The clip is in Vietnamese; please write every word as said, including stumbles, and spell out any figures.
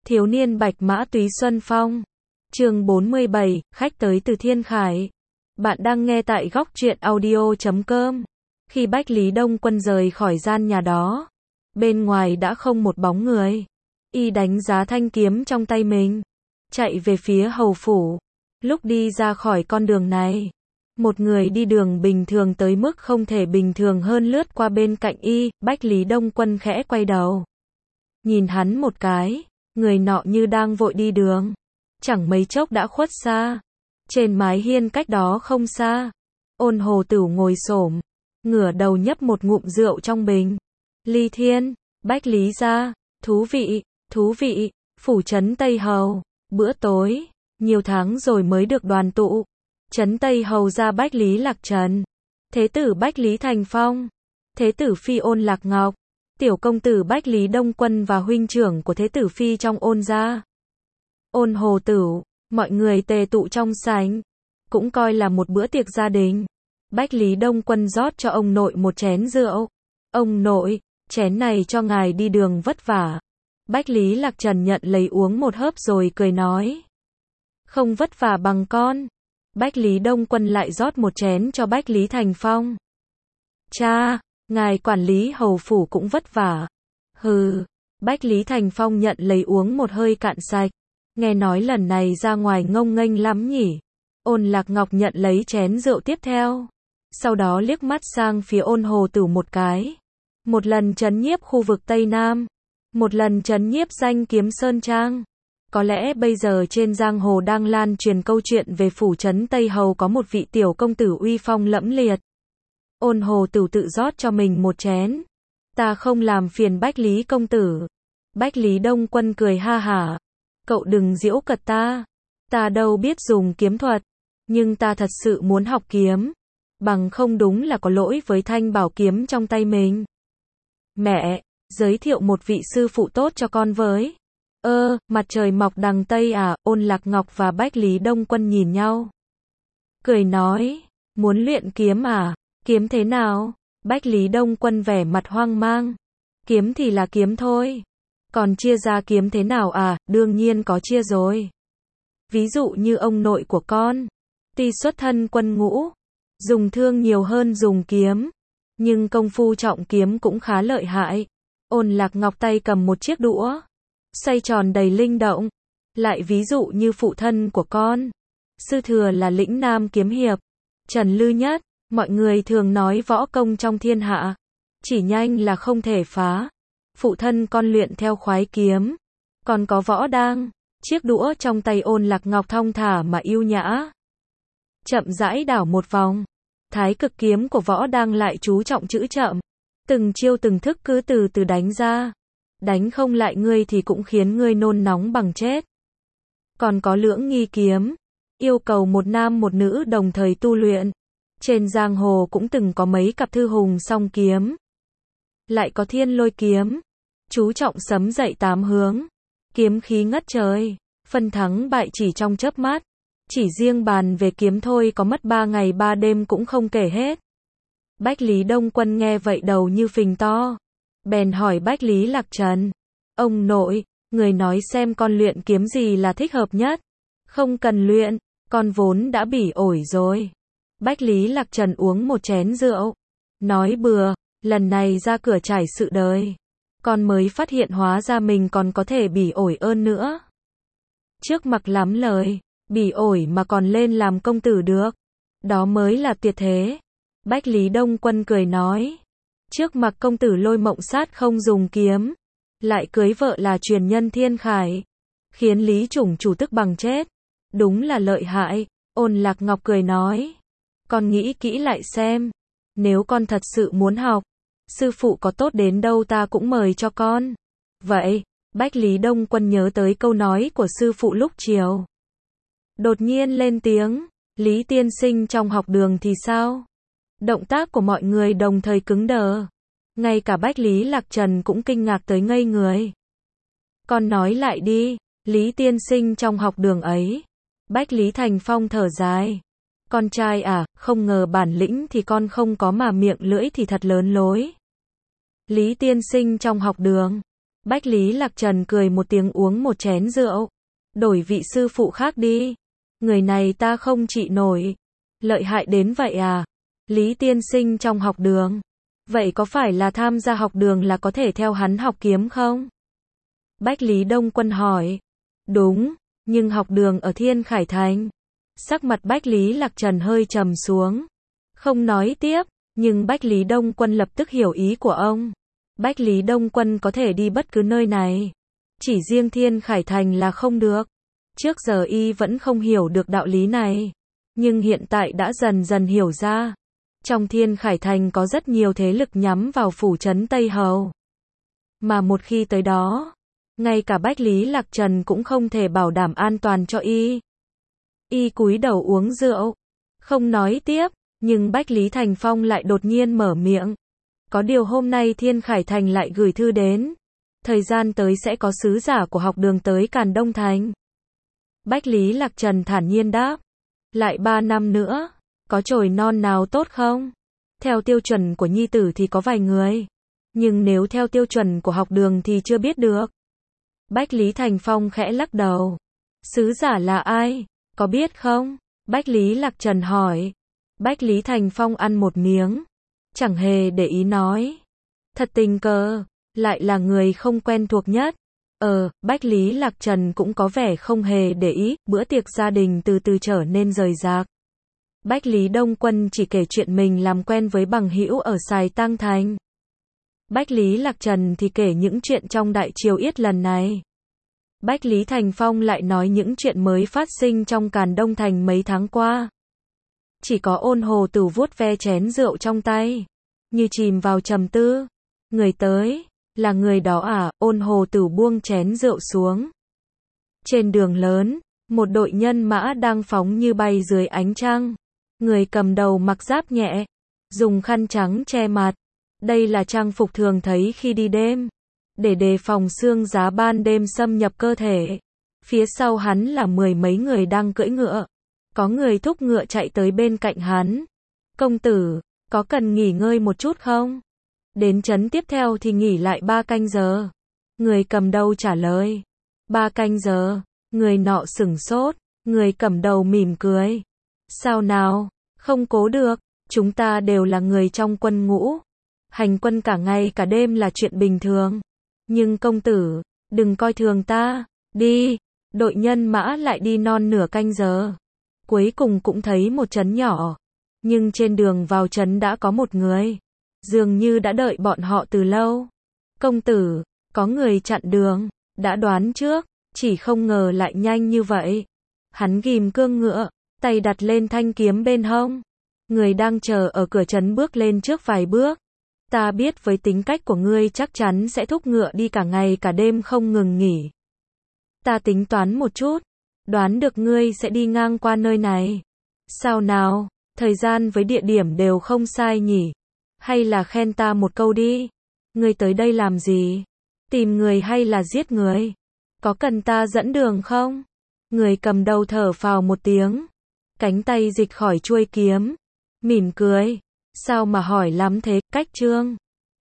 Thiếu niên bạch mã túy xuân phong. Chương bốn mươi bảy, khách tới từ Thiên Khải. Bạn đang nghe tại góc truyện audio chấm com. Khi Bách Lý Đông Quân rời khỏi gian nhà đó, bên ngoài đã không một bóng người. Y đánh giá thanh kiếm trong tay mình, chạy về phía hầu phủ. Lúc đi ra khỏi con đường này, một người đi đường bình thường tới mức không thể bình thường hơn lướt qua bên cạnh y. Bách Lý Đông Quân khẽ quay đầu, nhìn hắn một cái. Người nọ như đang vội đi đường, chẳng mấy chốc đã khuất xa. Trên mái hiên cách đó không xa, Ôn Hồ Tửu ngồi xổm, ngửa đầu nhấp một ngụm rượu trong bình. Ly Thiên, Bách Lý gia, thú vị, thú vị, phủ trấn Tây Hầu, bữa tối, nhiều tháng rồi mới được đoàn tụ. Trấn Tây Hầu gia Bách Lý Lạc Trần, thế tử Bách Lý Thành Phong, thế tử phi Ôn Lạc Ngọc, tiểu công tử Bách Lý Đông Quân và huynh trưởng của thế tử phi trong Ôn gia. Ôn Hồ Tửu, mọi người tề tụ trong sảnh, cũng coi là một bữa tiệc gia đình. Bách Lý Đông Quân rót cho ông nội một chén rượu. Ông nội, chén này cho ngài đi đường vất vả. Bách Lý Lạc Trần nhận lấy uống một hớp rồi cười nói, không vất vả bằng con. Bách Lý Đông Quân lại rót một chén cho Bách Lý Thành Phong. Cha, ngài quản lý hầu phủ cũng vất vả. Hừ. Bách Lý Thành Phong nhận lấy uống một hơi cạn sạch. Nghe nói lần này ra ngoài ngông nghênh lắm nhỉ. Ôn Lạc Ngọc nhận lấy chén rượu tiếp theo, sau đó liếc mắt sang phía Ôn Hồ Tửu một cái. Một lần trấn nhiếp khu vực Tây Nam, một lần trấn nhiếp danh kiếm Sơn Trang. Có lẽ bây giờ trên giang hồ đang lan truyền câu chuyện về phủ trấn Tây Hầu có một vị tiểu công tử uy phong lẫm liệt. Ôn Hồ Tửu tự rót cho mình một chén. Ta không làm phiền Bách Lý công tử. Bách Lý Đông Quân cười ha hả. Cậu đừng giễu cợt ta. Ta đâu biết dùng kiếm thuật, nhưng ta thật sự muốn học kiếm. Bằng không đúng là có lỗi với thanh bảo kiếm trong tay mình. Mẹ, giới thiệu một vị sư phụ tốt cho con với. Ơ, mặt trời mọc đằng Tây à? Ôn Lạc Ngọc và Bách Lý Đông Quân nhìn nhau, cười nói, muốn luyện kiếm à? Kiếm thế nào? Bách Lý Đông Quân vẻ mặt hoang mang. Kiếm thì là kiếm thôi. Còn chia ra kiếm thế nào à? Đương nhiên có chia rồi. Ví dụ như ông nội của con, tuy xuất thân quân ngũ, dùng thương nhiều hơn dùng kiếm, nhưng công phu trọng kiếm cũng khá lợi hại. Ôn Lạc Ngọc tay cầm một chiếc đũa, xoay tròn đầy linh động. Lại ví dụ như phụ thân của con, sư thừa là lĩnh nam kiếm hiệp Trần Lư Nhất. Mọi người thường nói võ công trong thiên hạ, chỉ nhanh là không thể phá. Phụ thân con luyện theo khoái kiếm, còn có võ đang. Chiếc đũa trong tay Ôn Lạc Ngọc thong thả mà yêu nhã, chậm rãi đảo một vòng. Thái cực kiếm của võ đang lại chú trọng chữ chậm, từng chiêu từng thức cứ từ từ đánh ra. Đánh không lại ngươi thì cũng khiến ngươi nôn nóng bằng chết. Còn có lưỡng nghi kiếm, yêu cầu một nam một nữ đồng thời tu luyện. Trên giang hồ cũng từng có mấy cặp thư hùng song kiếm. Lại có thiên lôi kiếm, chú trọng sấm dậy tám hướng, kiếm khí ngất trời, phân thắng bại chỉ trong chớp mắt. Chỉ riêng bàn về kiếm thôi có mất ba ngày ba đêm cũng không kể hết. Bách Lý Đông Quân nghe vậy đầu như phình to, bèn hỏi Bách Lý Lạc Trần, ông nội, người nói xem con luyện kiếm gì là thích hợp nhất. Không cần luyện, con vốn đã bỉ ổi rồi. Bách Lý Lạc Trần uống một chén rượu, nói bừa, lần này ra cửa trải sự đời, con mới phát hiện hóa ra mình còn có thể bỉ ổi ơn nữa. Trước mặc lắm lời, bỉ ổi mà còn lên làm công tử được, đó mới là tuyệt thế. Bách Lý Đông Quân cười nói, trước mặc công tử Lôi Mộng Sát không dùng kiếm, lại cưới vợ là truyền nhân Thiên Khải, khiến Lý Chủng chủ tức bằng chết, đúng là lợi hại. Ôn Lạc Ngọc cười nói, con nghĩ kỹ lại xem, nếu con thật sự muốn học, sư phụ có tốt đến đâu ta cũng mời cho con. Vậy, Bách Lý Đông Quân nhớ tới câu nói của sư phụ lúc chiều, đột nhiên lên tiếng, Lý tiên sinh trong học đường thì sao? Động tác của mọi người đồng thời cứng đờ, ngay cả Bách Lý Lạc Trần cũng kinh ngạc tới ngây người. Con nói lại đi, Lý tiên sinh trong học đường ấy. Bách Lý Thành Phong thở dài, con trai à, không ngờ bản lĩnh thì con không có mà miệng lưỡi thì thật lớn lối. Lý tiên sinh trong học đường. Bách Lý Lạc Trần cười một tiếng uống một chén rượu. Đổi vị sư phụ khác đi. Người này ta không trị nổi. Lợi hại đến vậy à? Lý tiên sinh trong học đường. Vậy có phải là tham gia học đường là có thể theo hắn học kiếm không? Bách Lý Đông Quân hỏi. Đúng, nhưng học đường ở Thiên Khải Thành. Sắc mặt Bách Lý Lạc Trần hơi trầm xuống. Không nói tiếp, nhưng Bách Lý Đông Quân lập tức hiểu ý của ông. Bách Lý Đông Quân có thể đi bất cứ nơi này. Chỉ riêng Thiên Khải Thành là không được. Trước giờ y vẫn không hiểu được đạo lý này. Nhưng hiện tại đã dần dần hiểu ra. Trong Thiên Khải Thành có rất nhiều thế lực nhắm vào phủ trấn Tây Hầu. Mà một khi tới đó, ngay cả Bách Lý Lạc Trần cũng không thể bảo đảm an toàn cho y. Y cúi đầu uống rượu. Không nói tiếp, nhưng Bách Lý Thành Phong lại đột nhiên mở miệng. Có điều hôm nay Thiên Khải Thành lại gửi thư đến. Thời gian tới sẽ có sứ giả của học đường tới Càn Đông Thành. Bách Lý Lạc Trần thản nhiên đáp. Lại ba năm nữa, có chồi non nào tốt không? Theo tiêu chuẩn của nhi tử thì có vài người. Nhưng nếu theo tiêu chuẩn của học đường thì chưa biết được. Bách Lý Thành Phong khẽ lắc đầu. Sứ giả là ai? Có biết không? Bách Lý Lạc Trần hỏi. Bách Lý Thành Phong ăn một miếng. Chẳng hề để ý nói. Thật tình cờ, lại là người không quen thuộc nhất. Ờ, Bách Lý Lạc Trần cũng có vẻ không hề để ý, bữa tiệc gia đình từ từ trở nên rời rạc. Bách Lý Đông Quân chỉ kể chuyện mình làm quen với bằng hữu ở Sài Tăng Thành. Bách Lý Lạc Trần thì kể những chuyện trong Đại Triều Yết lần này. Bách Lý Thành Phong lại nói những chuyện mới phát sinh trong Càn Đông Thành mấy tháng qua. Chỉ có Ôn Hồ Tử vuốt ve chén rượu trong tay, như chìm vào trầm tư. Người tới, là người đó à? Ôn Hồ Tử buông chén rượu xuống. Trên đường lớn, một đội nhân mã đang phóng như bay dưới ánh trăng. Người cầm đầu mặc giáp nhẹ, dùng khăn trắng che mặt. Đây là trang phục thường thấy khi đi đêm, để đề phòng sương giá ban đêm xâm nhập cơ thể. Phía sau hắn là mười mấy người đang cưỡi ngựa. Có người thúc ngựa chạy tới bên cạnh hắn. Công tử, có cần nghỉ ngơi một chút không? Đến trấn tiếp theo thì nghỉ lại ba canh giờ. Người cầm đầu trả lời. Ba canh giờ. Người nọ sửng sốt. Người cầm đầu mỉm cười. Sao nào? Không cố được. Chúng ta đều là người trong quân ngũ. Hành quân cả ngày cả đêm là chuyện bình thường. Nhưng công tử, đừng coi thường ta. Đi. Đội nhân mã lại đi non nửa canh giờ. Cuối cùng cũng thấy một trấn nhỏ. Nhưng trên đường vào trấn đã có một người. Dường như đã đợi bọn họ từ lâu. Công tử, có người chặn đường. Đã đoán trước, chỉ không ngờ lại nhanh như vậy. Hắn ghim cương ngựa, tay đặt lên thanh kiếm bên hông. Người đang chờ ở cửa trấn bước lên trước vài bước. Ta biết với tính cách của ngươi chắc chắn sẽ thúc ngựa đi cả ngày cả đêm không ngừng nghỉ. Ta tính toán một chút. Đoán được ngươi sẽ đi ngang qua nơi này. Sao nào, thời gian với địa điểm đều không sai nhỉ? Hay là khen ta một câu đi. Ngươi tới đây làm gì? Tìm người hay là giết người? Có cần ta dẫn đường không? Người cầm đầu thở phào một tiếng. Cánh tay dịch khỏi chuôi kiếm. Mỉm cười. Sao mà hỏi lắm thế, Cách Trương?